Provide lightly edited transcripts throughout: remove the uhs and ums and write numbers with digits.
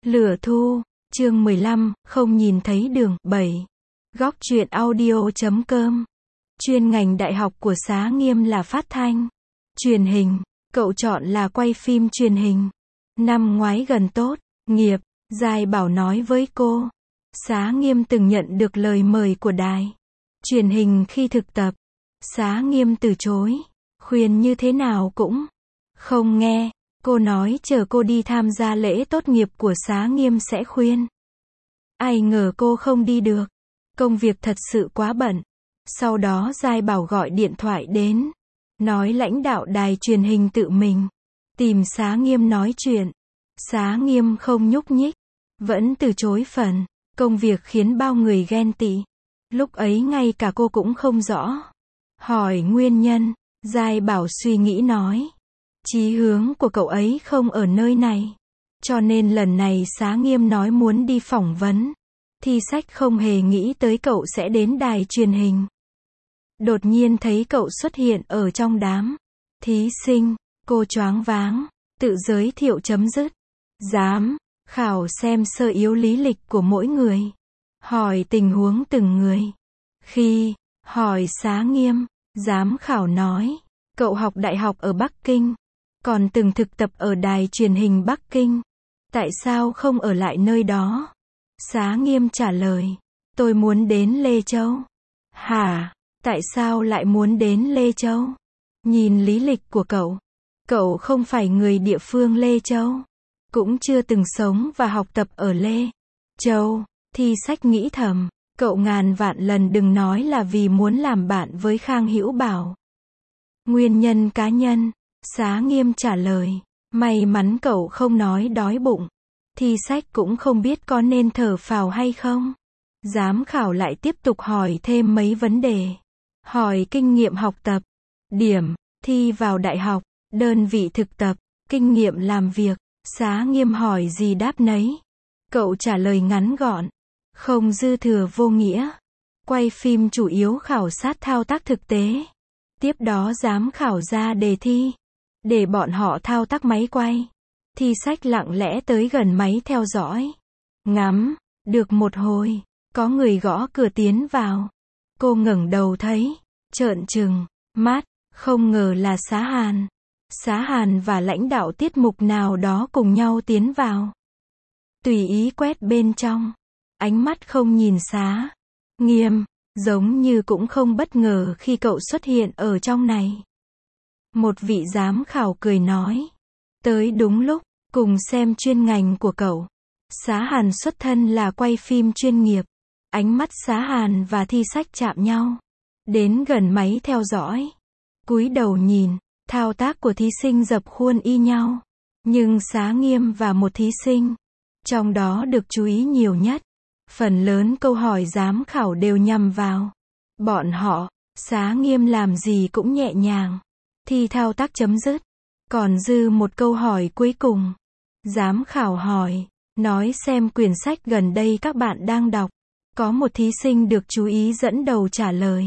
Lửa thu, chương 15, không nhìn thấy đường, 7. Góc truyện audio.com. Chuyên ngành đại học của Xá Nghiêm là phát thanh, truyền hình, cậu chọn là quay phim truyền hình. Năm ngoái gần tốt nghiệp, Giai Bảo nói với cô. Xá Nghiêm từng nhận được lời mời của đài truyền hình khi thực tập. Xá Nghiêm từ chối, khuyên như thế nào cũng không nghe. Cô nói chờ cô đi tham gia lễ tốt nghiệp của Xá Nghiêm sẽ khuyên. Ai ngờ cô không đi được. Công việc thật sự quá bận. Sau đó Giai Bảo gọi điện thoại đến, nói lãnh đạo đài truyền hình tự mình tìm Xá Nghiêm nói chuyện. Xá Nghiêm không nhúc nhích, vẫn từ chối phần. Công việc khiến bao người ghen tị. Lúc ấy ngay cả cô cũng không rõ. Hỏi nguyên nhân, Giai Bảo suy nghĩ nói. Chí hướng của cậu ấy không ở nơi này. Cho nên lần này Xá Nghiêm nói muốn đi phỏng vấn. Thi sách không hề nghĩ tới cậu sẽ đến đài truyền hình. Đột nhiên thấy cậu xuất hiện ở trong đám thí sinh, cô choáng váng, tự giới thiệu chấm dứt. Giám khảo xem sơ yếu lý lịch của mỗi người. Hỏi tình huống từng người. Khi hỏi Xá Nghiêm, giám khảo nói, cậu học đại học ở Bắc Kinh, còn từng thực tập ở đài truyền hình Bắc Kinh. Tại sao không ở lại nơi đó? Xá Nghiêm trả lời, tôi muốn đến Lê Châu. Hả? Tại sao lại muốn đến Lê Châu? Nhìn lý lịch của cậu không phải người địa phương Lê Châu, cũng chưa từng sống và học tập ở Lê Châu. Thi sách nghĩ thầm, cậu ngàn vạn lần đừng nói là vì muốn làm bạn với Khang Hữu Bảo. Nguyên nhân cá nhân, Xá Nghiêm trả lời, may mắn cậu không nói đói bụng. Thi sách cũng không biết có nên thở phào hay không. Giám khảo lại tiếp tục hỏi thêm mấy vấn đề. Hỏi kinh nghiệm học tập, điểm thi vào đại học, đơn vị thực tập, kinh nghiệm làm việc. Xá Nghiêm hỏi gì đáp nấy. Cậu trả lời ngắn gọn, không dư thừa vô nghĩa. Quay phim chủ yếu khảo sát thao tác thực tế. Tiếp đó giám khảo ra đề thi, để bọn họ thao tác máy quay. Thi sách lặng lẽ tới gần máy theo dõi. Ngắm, được một hồi, có người gõ cửa tiến vào. Cô ngẩng đầu thấy, trợn trừng mắt, không ngờ là Xá Hàn. Xá Hàn và lãnh đạo tiết mục nào đó cùng nhau tiến vào. Tùy ý quét bên trong, ánh mắt không nhìn Xá Nghiêm, giống như cũng không bất ngờ khi cậu xuất hiện ở trong này. Một vị giám khảo cười nói, tới đúng lúc, cùng xem chuyên ngành của cậu. Xá Hàn xuất thân là quay phim chuyên nghiệp. Ánh mắt Xá Hàn và thi sách chạm nhau. Đến gần máy theo dõi. Cúi đầu nhìn, thao tác của thí sinh dập khuôn y nhau. Nhưng Xá Nghiêm và một thí sinh, trong đó được chú ý nhiều nhất. Phần lớn câu hỏi giám khảo đều nhằm vào bọn họ. Xá Nghiêm làm gì cũng nhẹ nhàng. Thi thao tác chấm dứt. Còn dư một câu hỏi cuối cùng. Giám khảo hỏi, nói xem quyển sách gần đây các bạn đang đọc. Có một thí sinh được chú ý dẫn đầu trả lời.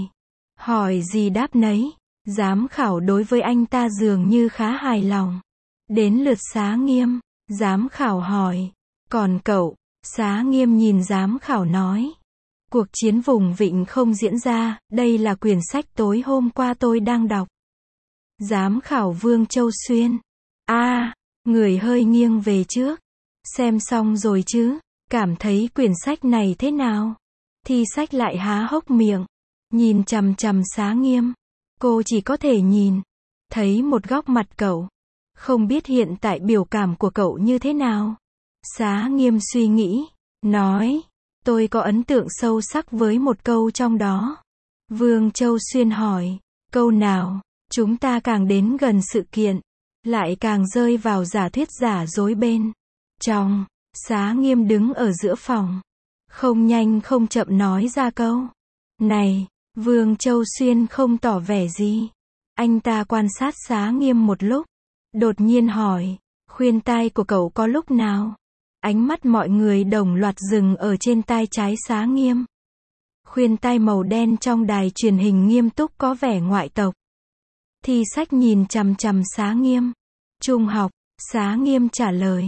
Hỏi gì đáp nấy. Giám khảo đối với anh ta dường như khá hài lòng. Đến lượt Xá Nghiêm, giám khảo hỏi, còn cậu? Xá Nghiêm nhìn giám khảo nói, cuộc chiến vùng Vịnh không diễn ra, đây là quyển sách tối hôm qua tôi đang đọc. Giám khảo Vương Châu Xuyên, người hơi nghiêng về trước. Xem xong rồi chứ, cảm thấy quyển sách này thế nào? Thi sách lại há hốc miệng, nhìn chằm chằm Xá Nghiêm. Cô chỉ có thể nhìn thấy một góc mặt cậu, không biết hiện tại biểu cảm của cậu như thế nào. Xá Nghiêm suy nghĩ, nói, tôi có ấn tượng sâu sắc với một câu trong đó. Vương Châu Xuyên hỏi, câu nào? Chúng ta càng đến gần sự kiện, lại càng rơi vào giả thuyết giả dối bên trong. Xá Nghiêm đứng ở giữa phòng, không nhanh không chậm nói ra câu này. Vương Châu Xuyên không tỏ vẻ gì. Anh ta quan sát Xá Nghiêm một lúc, đột nhiên hỏi, khuyên tai của cậu có lúc nào? Ánh mắt mọi người đồng loạt dừng ở trên tai trái Xá Nghiêm. Khuyên tai màu đen trong đài truyền hình nghiêm túc có vẻ ngoại tộc. Thi sách nhìn chằm chằm Xá Nghiêm. Trung học, Xá Nghiêm trả lời,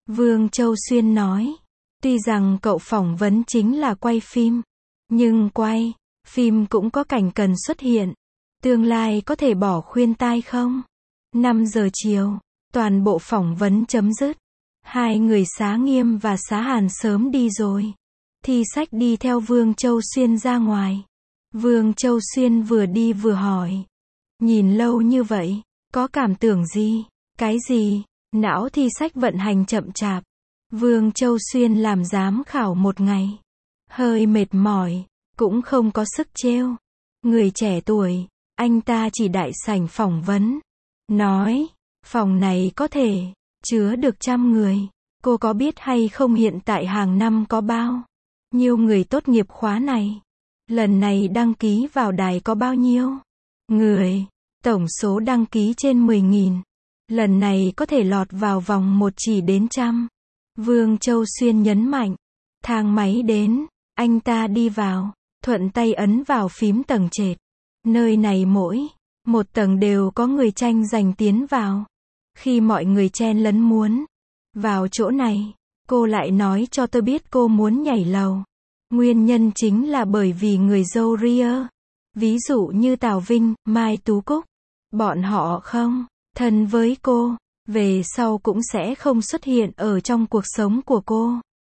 Vương Châu Xuyên nói. Tuy rằng cậu phỏng vấn chính là quay phim, nhưng quay phim cũng có cảnh cần xuất hiện. Tương lai có thể bỏ khuyên tai không? 5 giờ chiều, toàn bộ phỏng vấn chấm dứt. Hai người Xá Nghiêm và Xá Hàn sớm đi rồi. Thi Sách đi theo Vương Châu Xuyên ra ngoài. Vương Châu Xuyên vừa đi vừa hỏi. Nhìn lâu như vậy, có cảm tưởng gì? Cái gì? Não Thi Sách vận hành chậm chạp. Vương Châu Xuyên làm giám khảo 1 ngày. Hơi mệt mỏi, cũng không có sức trêu. Người trẻ tuổi, anh ta chỉ đại sảnh phỏng vấn. Nói, phòng này có thể chứa được 100 người. Cô có biết hay không hiện tại hàng năm có bao nhiêu người tốt nghiệp khóa này? Lần này đăng ký vào đài có bao nhiêu người? Tổng số đăng ký trên 10.000. Lần này có thể lọt vào vòng 1 chỉ đến 100. Vương Châu Xuyên nhấn mạnh. Thang máy đến, anh ta đi vào, thuận tay ấn vào phím tầng trệt. Nơi này mỗi một tầng đều có người tranh giành tiến vào. Khi mọi người chen lấn muốn vào chỗ này, cô lại nói cho tôi biết cô muốn nhảy lầu. Nguyên nhân chính là bởi vì người dâu ria, ví dụ như Tào Vinh, Mai Tú Cúc, bọn họ không thân với cô, về sau cũng sẽ không xuất hiện ở trong cuộc sống của cô.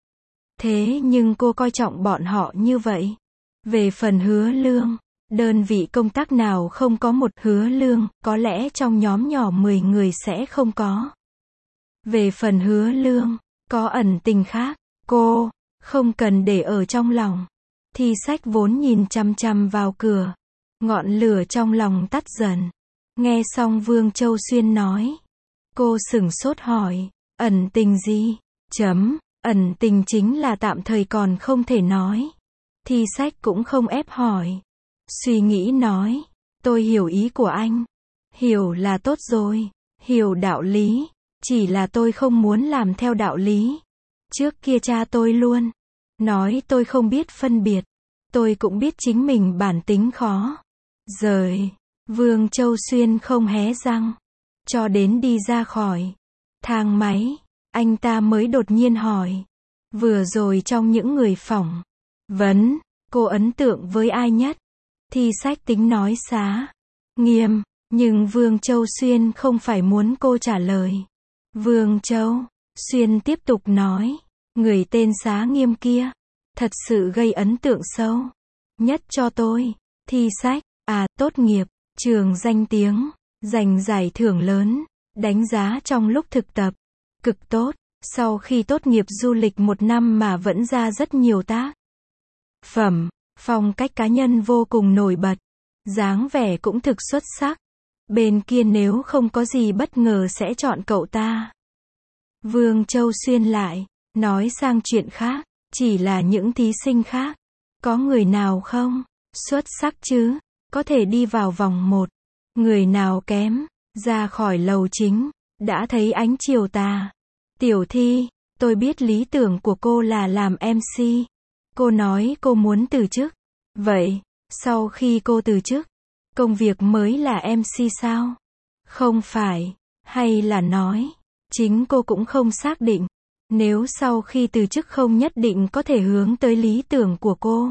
Thế nhưng cô coi trọng bọn họ như vậy. Về phần hứa lương, đơn vị công tác nào không có một hứa lương, có lẽ trong nhóm nhỏ 10 người sẽ không có. Về phần hứa lương, có ẩn tình khác, cô không cần để ở trong lòng. Thi Sách vốn nhìn chằm chằm vào cửa, ngọn lửa trong lòng tắt dần. Nghe xong Vương Châu Xuyên nói, cô sửng sốt hỏi, ẩn tình gì? Ẩn tình chính là tạm thời còn không thể nói. Thi Sách cũng không ép hỏi. Suy nghĩ nói, tôi hiểu ý của anh. Hiểu là tốt rồi, hiểu đạo lý. Chỉ là tôi không muốn làm theo đạo lý. Trước kia cha tôi luôn nói tôi không biết phân biệt. Tôi cũng biết chính mình bản tính khó rời. Vương Châu Xuyên không hé răng. Cho đến đi ra khỏi thang máy, anh ta mới đột nhiên hỏi. Vừa rồi trong những người phỏng vấn, cô ấn tượng với ai nhất? Thi Sách tính nói Xá Nghiêm, nhưng Vương Châu Xuyên không phải muốn cô trả lời. Vương Châu Xuyên tiếp tục nói, người tên Xá Nghiêm kia, thật sự gây ấn tượng sâu nhất cho tôi. Thi Sách, tốt nghiệp, trường danh tiếng, giành giải thưởng lớn, đánh giá trong lúc thực tập cực tốt, sau khi tốt nghiệp du lịch 1 năm mà vẫn ra rất nhiều tác phẩm, phong cách cá nhân vô cùng nổi bật, dáng vẻ cũng thực xuất sắc. Bên kia nếu không có gì bất ngờ sẽ chọn cậu ta. Vương Châu Xuyên lại nói sang chuyện khác, chỉ là những thí sinh khác, có người nào không xuất sắc chứ, có thể đi vào vòng 1, người nào kém, ra khỏi lầu chính, đã thấy ánh chiều tà. Tiểu Thi, tôi biết lý tưởng của cô là làm MC. Cô nói cô muốn từ chức. Vậy, sau khi cô từ chức, công việc mới là MC sao? Không phải, hay là nói, chính cô cũng không xác định. Nếu sau khi từ chức không nhất định có thể hướng tới lý tưởng của cô.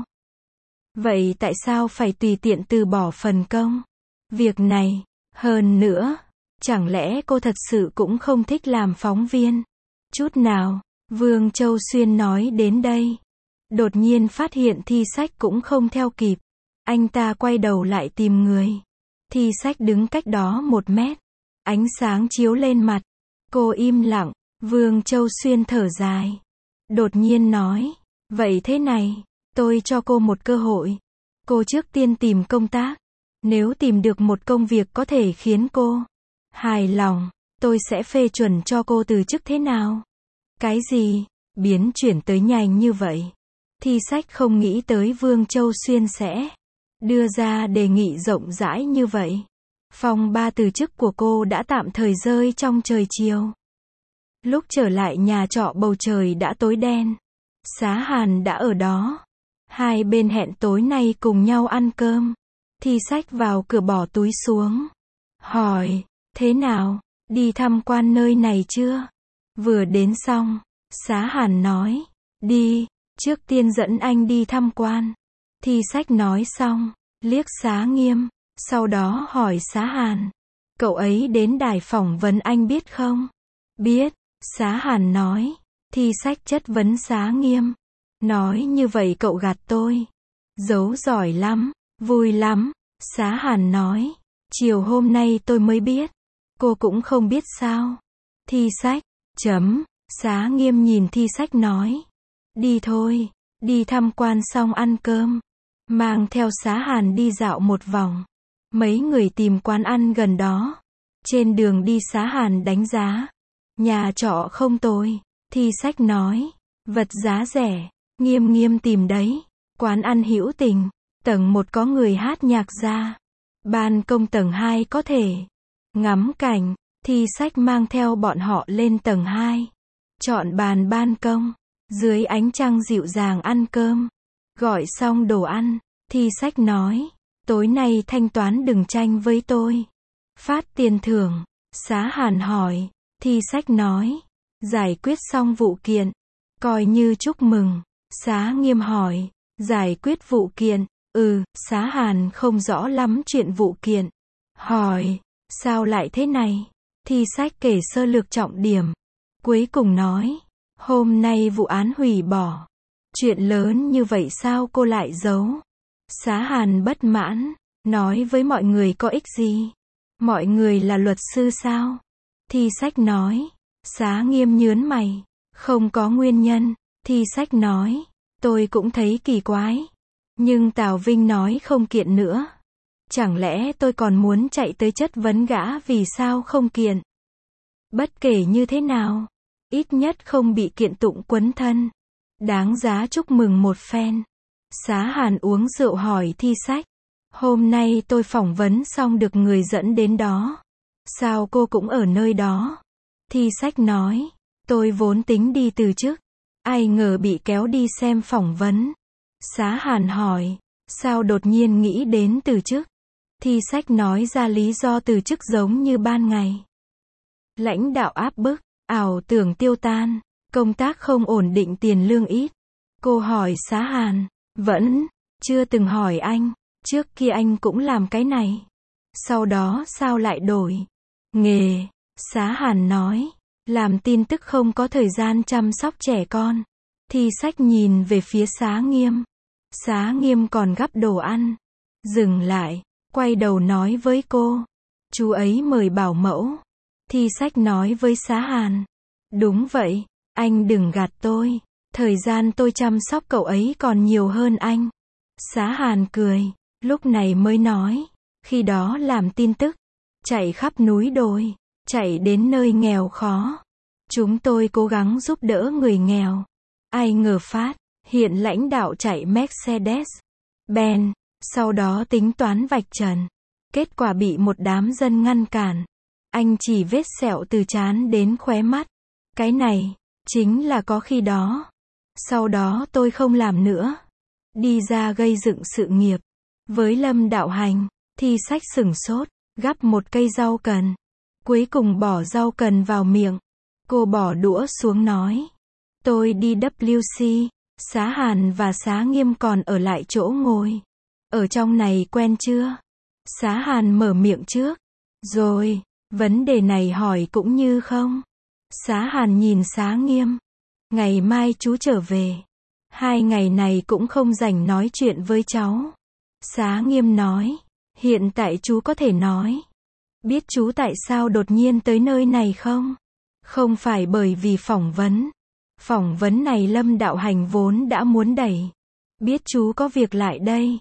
Vậy tại sao phải tùy tiện từ bỏ phần công việc này? Hơn nữa, chẳng lẽ cô thật sự cũng không thích làm phóng viên? Chút nào. Vương Châu Xuyên nói đến đây, đột nhiên phát hiện Thi Sách cũng không theo kịp. Anh ta quay đầu lại tìm người. Thi Sách đứng cách đó 1 mét. Ánh sáng chiếu lên mặt. Cô im lặng. Vương Châu Xuyên thở dài. Đột nhiên nói, vậy thế này, tôi cho cô một cơ hội. Cô trước tiên tìm công tác. Nếu tìm được một công việc có thể khiến cô hài lòng, tôi sẽ phê chuẩn cho cô từ chức thế nào? Cái gì? Biến chuyển tới nhanh như vậy. Thi Sách không nghĩ tới Vương Châu Xuyên sẽ đưa ra đề nghị rộng rãi như vậy. Phong ba từ chức của cô đã tạm thời rơi trong trời chiều. Lúc trở lại nhà trọ bầu trời đã tối đen. Xá Hàn đã ở đó. Hai bên hẹn tối nay cùng nhau ăn cơm. Thi Sách vào cửa bỏ túi xuống. Hỏi, thế nào? Đi tham quan nơi này chưa? Vừa đến xong, Xá Hàn nói, đi, trước tiên dẫn anh đi tham quan. Thi Sách nói xong, liếc Xá Nghiêm, sau đó hỏi Xá Hàn, cậu ấy đến đài phỏng vấn anh biết không? Biết, Xá Hàn nói. Thi Sách chất vấn Xá Nghiêm, nói như vậy cậu gạt tôi. Giấu giỏi lắm, vui lắm. Xá Hàn nói, chiều hôm nay tôi mới biết. Cô cũng không biết sao? Thi Sách, Xá Nghiêm nhìn Thi Sách nói, đi thôi, đi tham quan xong ăn cơm. Mang theo Xá Hàn đi dạo một vòng. Mấy người tìm quán ăn gần đó. Trên đường đi Xá Hàn đánh giá. Nhà trọ không tồi. Thi Sách nói, vật giá rẻ. Nghiêm Nghiêm tìm đấy. Quán ăn hữu tình. Tầng 1 có người hát nhạc ra. Ban công tầng 2 có thể ngắm cảnh. Thi Sách mang theo bọn họ lên tầng 2. Chọn bàn ban công. Dưới ánh trăng dịu dàng ăn cơm. Gọi xong đồ ăn, Thi Sách nói, tối nay thanh toán đừng tranh với tôi. Phát tiền thưởng. Xá Hàn hỏi. Thi Sách nói, giải quyết xong vụ kiện, coi như chúc mừng. Xá Nghiêm hỏi, giải quyết vụ kiện? Xá Hàn không rõ lắm chuyện vụ kiện. Hỏi, sao lại thế này? Thi Sách kể sơ lược trọng điểm. Cuối cùng nói, hôm nay vụ án hủy bỏ. Chuyện lớn như vậy sao cô lại giấu? Xá Hàn bất mãn, nói với mọi người có ích gì? Mọi người là luật sư sao? Thi Sách nói. Xá Nghiêm nhướng mày, không có nguyên nhân. Thi Sách nói, tôi cũng thấy kỳ quái. Nhưng Tào Vinh nói không kiện nữa. Chẳng lẽ tôi còn muốn chạy tới chất vấn gã vì sao không kiện? Bất kể như thế nào, ít nhất không bị kiện tụng quấn thân. Đáng giá chúc mừng một phen. Xá Hàn uống rượu hỏi Thi Sách, hôm nay tôi phỏng vấn xong được người dẫn đến đó. Sao cô cũng ở nơi đó? Thi Sách nói, tôi vốn tính đi từ chức. Ai ngờ bị kéo đi xem phỏng vấn. Xá Hàn hỏi, sao đột nhiên nghĩ đến từ chức? Thi Sách nói ra lý do từ chức giống như ban ngày. Lãnh đạo áp bức, ảo tưởng tiêu tan, công tác không ổn định, tiền lương ít. Cô hỏi Xá Hàn, vẫn chưa từng hỏi anh, trước kia anh cũng làm cái này. Sau đó sao lại đổi nghề? Xá Hàn nói, làm tin tức không có thời gian chăm sóc trẻ con. Thi Sách nhìn về phía Xá Nghiêm. Xá Nghiêm còn gắp đồ ăn. Dừng lại, quay đầu nói với cô, chú ấy mời bảo mẫu. Thi Sách nói với Xá Hàn, đúng vậy, anh đừng gạt tôi. Thời gian tôi chăm sóc cậu ấy còn nhiều hơn anh. Xá Hàn cười, lúc này mới nói, khi đó làm tin tức, chạy khắp núi đồi, chạy đến nơi nghèo khó. Chúng tôi cố gắng giúp đỡ người nghèo. Ai ngờ phát hiện lãnh đạo chạy Mercedes Benz, sau đó tính toán vạch trần. Kết quả bị một đám dân ngăn cản. Anh chỉ vết sẹo từ trán đến khóe mắt. Cái này chính là có khi đó. Sau đó tôi không làm nữa. Đi ra gây dựng sự nghiệp. Với Lâm Đạo Hành, Thi Sách sửng sốt, gắp một cây rau cần. Cuối cùng bỏ rau cần vào miệng. Cô bỏ đũa xuống nói, tôi đi WC. Xá Hàn và Xá Nghiêm còn ở lại chỗ ngồi. Ở trong này quen chưa? Xá Hàn mở miệng trước. Rồi, vấn đề này hỏi cũng như không. Xá Hàn nhìn Xá Nghiêm. Ngày mai chú trở về. 2 ngày này cũng không rảnh nói chuyện với cháu. Xá Nghiêm nói, hiện tại chú có thể nói. Biết chú tại sao đột nhiên tới nơi này không? Không phải bởi vì phỏng vấn. Phỏng vấn này Lâm Đạo Hành vốn đã muốn đẩy. Biết chú có việc lại đây.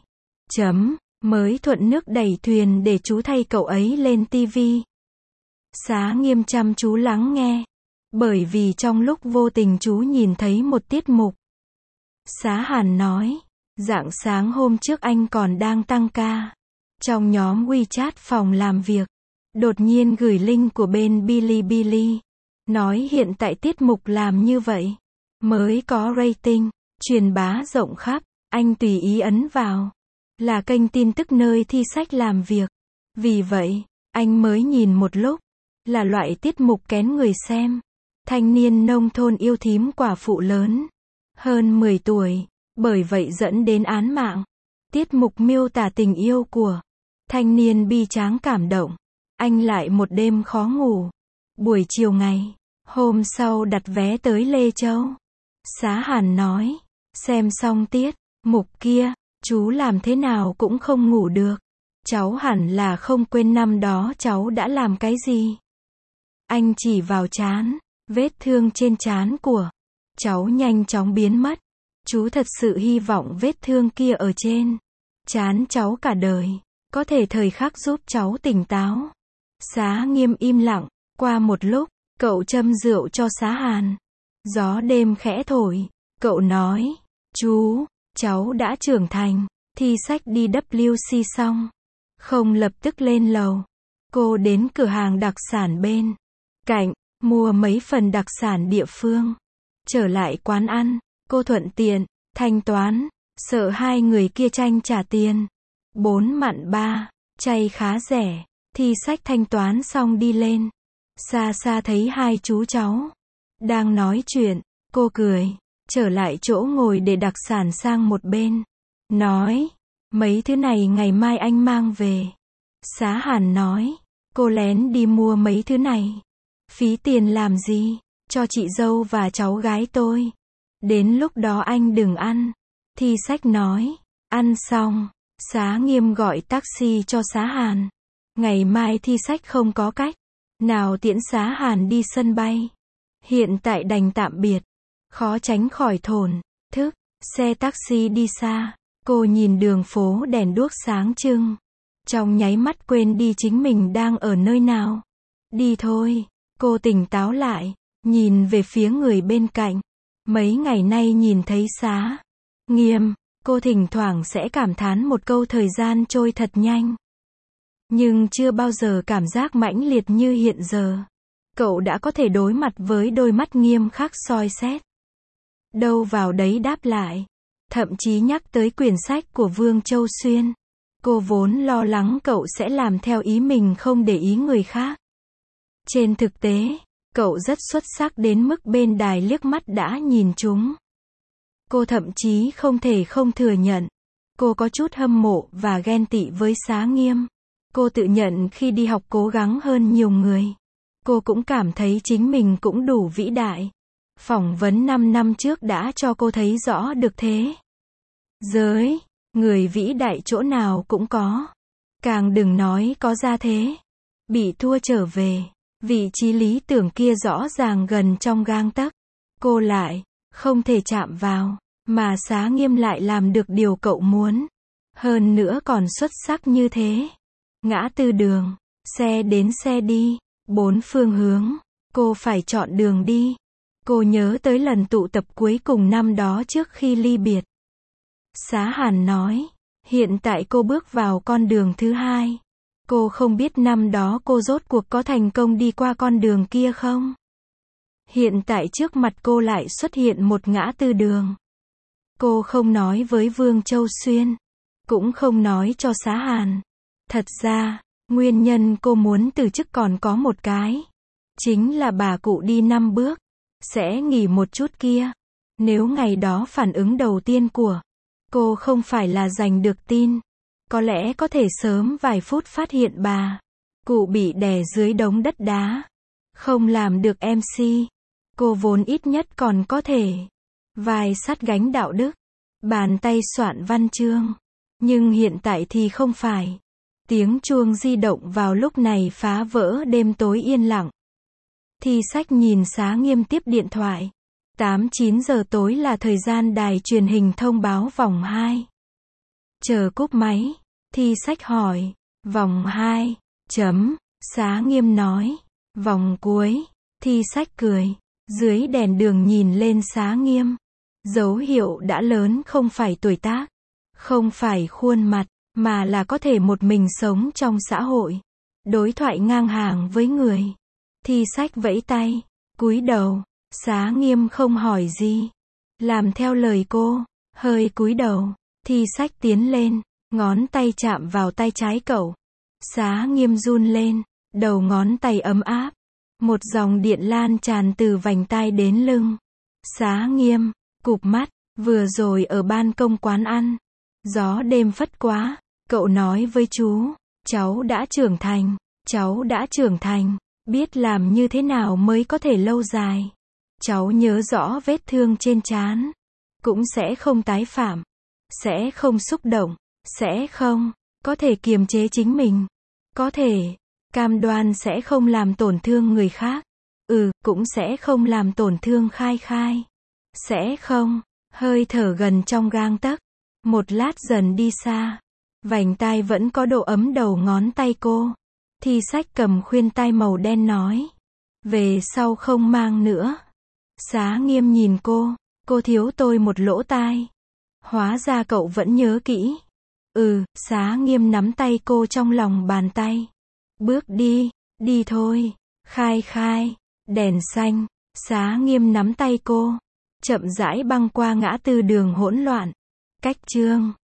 Mới thuận nước đẩy thuyền để chú thay cậu ấy lên tivi. Xá Nghiêm chăm chú lắng nghe. Bởi vì trong lúc vô tình chú nhìn thấy một tiết mục. Xá Hàn nói, rạng sáng hôm trước anh còn đang tăng ca. Trong nhóm WeChat phòng làm việc. Đột nhiên gửi link của bên Bilibili. Nói hiện tại tiết mục làm như vậy. Mới có rating. Truyền bá rộng khắp. Anh tùy ý ấn vào. Là kênh tin tức nơi Thi Sách làm việc. Vì vậy, anh mới nhìn một lúc. Là loại tiết mục kén người xem. thanh niên nông thôn yêu thím quả phụ lớn, hơn 10 tuổi, bởi vậy dẫn đến án mạng. Tiết mục miêu tả tình yêu của thanh niên bi tráng cảm động. Anh lại một đêm khó ngủ. Buổi chiều ngày hôm sau đặt vé tới Lê Châu. Xá Hàn nói, xem xong tiết mục kia, chú làm thế nào cũng không ngủ được. Cháu hẳn là không quên năm đó cháu đã làm cái gì. Anh chỉ vào trán, vết thương trên trán của cháu nhanh chóng biến mất. Chú thật sự hy vọng vết thương kia ở trên trán cháu cả đời, có thể thời khắc giúp cháu tỉnh táo. Xá Nghiêm im lặng, qua một lúc, cậu châm rượu cho Xá Hàn. Gió đêm khẽ thổi, cậu nói, chú, cháu đã trưởng thành, thi sách đi WC xong. Không lập tức lên lầu. Cô đến cửa hàng đặc sản bên cạnh, mua mấy phần đặc sản địa phương. Trở lại quán ăn, cô thuận tiện thanh toán, sợ hai người kia tranh trả tiền. 4 mặn 3, chay khá rẻ. Thi sách thanh toán xong đi lên. Xa xa thấy hai chú cháu đang nói chuyện, cô cười, trở lại chỗ ngồi để đặc sản sang một bên. Nói, mấy thứ này ngày mai anh mang về. Xá Hàn nói, cô lén đi mua mấy thứ này. Phí tiền làm gì, cho chị dâu và cháu gái tôi. Đến lúc đó anh đừng ăn. Thi sách nói, ăn xong, Xá Nghiêm gọi taxi cho Xá Hàn. Ngày mai thi sách không có cách nào tiễn Xá Hàn đi sân bay. Hiện tại đành tạm biệt. Khó tránh khỏi thổn thức. Xe taxi đi xa. Cô nhìn đường phố đèn đuốc sáng trưng. Trong nháy mắt quên đi chính mình đang ở nơi nào. Đi thôi. Cô tỉnh táo lại. Nhìn về phía người bên cạnh. Mấy ngày nay nhìn thấy Xá Nghiêm, cô thỉnh thoảng sẽ cảm thán một câu thời gian trôi thật nhanh. Nhưng chưa bao giờ cảm giác mãnh liệt như hiện giờ. Cậu đã có thể đối mặt với đôi mắt nghiêm khắc soi xét. Đâu vào đấy đáp lại. Thậm chí nhắc tới quyển sách của Vương Châu Xuyên. Cô vốn lo lắng cậu sẽ làm theo ý mình không để ý người khác. Trên thực tế, cậu rất xuất sắc đến mức bên đài liếc mắt đã nhìn chúng. Cô thậm chí không thể không thừa nhận. Cô có chút hâm mộ và ghen tị với Xá Nghiêm. Cô tự nhận khi đi học cố gắng hơn nhiều người. Cô cũng cảm thấy chính mình cũng đủ vĩ đại. Phỏng vấn 5 năm trước đã cho cô thấy rõ được thế. Giới, người vĩ đại chỗ nào cũng có. Càng đừng nói có ra thế. Bị thua trở về. Vị trí lý tưởng kia rõ ràng gần trong gang tấc. Cô lại không thể chạm vào. Mà Xá Nghiêm lại làm được điều cậu muốn. Hơn nữa còn xuất sắc như thế. Ngã tư đường. Xe đến xe đi. 4 phương hướng. Cô phải chọn đường đi. Cô nhớ tới lần tụ tập cuối cùng năm đó trước khi ly biệt. Xá Hàn nói. Hiện tại cô bước vào con đường thứ hai. Cô không biết năm đó cô rốt cuộc có thành công đi qua con đường kia không? Hiện tại trước mặt cô lại xuất hiện một ngã tư đường. Cô không nói với Vương Châu Xuyên. Cũng không nói cho Xá Hàn. Thật ra, nguyên nhân cô muốn từ chức còn có một cái. Chính là bà cụ đi 5 bước. Sẽ nghỉ một chút kia. Nếu ngày đó phản ứng đầu tiên của cô không phải là giành được tin. Có lẽ có thể sớm vài phút phát hiện bà cụ bị đè dưới đống đất đá. Không làm được MC. Cô vốn ít nhất còn có thể vai sát gánh đạo đức. Bàn tay soạn văn chương. Nhưng hiện tại thì không phải. Tiếng chuông di động vào lúc này phá vỡ đêm tối yên lặng. Thi sách nhìn Xá Nghiêm tiếp điện thoại. 8-9 giờ tối là thời gian đài truyền hình thông báo vòng 2. Chờ cúp máy. Thi sách hỏi. Vòng 2. Chấm. Xá Nghiêm nói. Vòng cuối. Thi sách cười. Dưới đèn đường nhìn lên Xá Nghiêm. Dấu hiệu đã lớn không phải tuổi tác. Không phải khuôn mặt. Mà là có thể một mình sống trong xã hội. Đối thoại ngang hàng với người. Thi sách vẫy tay. Cúi đầu. Xá Nghiêm không hỏi gì. Làm theo lời cô. Hơi cúi đầu. Thi sách tiến lên. Ngón tay chạm vào tay trái cậu. Xá Nghiêm run lên. Đầu ngón tay ấm áp. Một dòng điện lan tràn từ vành tai đến lưng. Xá Nghiêm, cụp mắt, vừa rồi ở ban công quán ăn. Gió đêm phất quá, cậu nói với chú, cháu đã trưởng thành, cháu đã trưởng thành, biết làm như thế nào mới có thể lâu dài. Cháu nhớ rõ vết thương trên trán, cũng sẽ không tái phạm, sẽ không xúc động, sẽ không, có thể kiềm chế chính mình, có thể, cam đoan sẽ không làm tổn thương người khác, cũng sẽ không làm tổn thương Khai Khai, sẽ không, hơi thở gần trong gang tấc, một lát dần đi xa, vành tai vẫn có độ ấm đầu ngón tay cô, Thi Sách cầm khuyên tai màu đen nói, về sau không mang nữa. Xá Nghiêm nhìn cô thiếu tôi một lỗ tai. Hóa ra cậu vẫn nhớ kỹ. Xá Nghiêm nắm tay cô trong lòng bàn tay. Bước đi thôi. Khai Khai, đèn xanh, Xá Nghiêm nắm tay cô, chậm rãi băng qua ngã tư đường hỗn loạn. Cách chương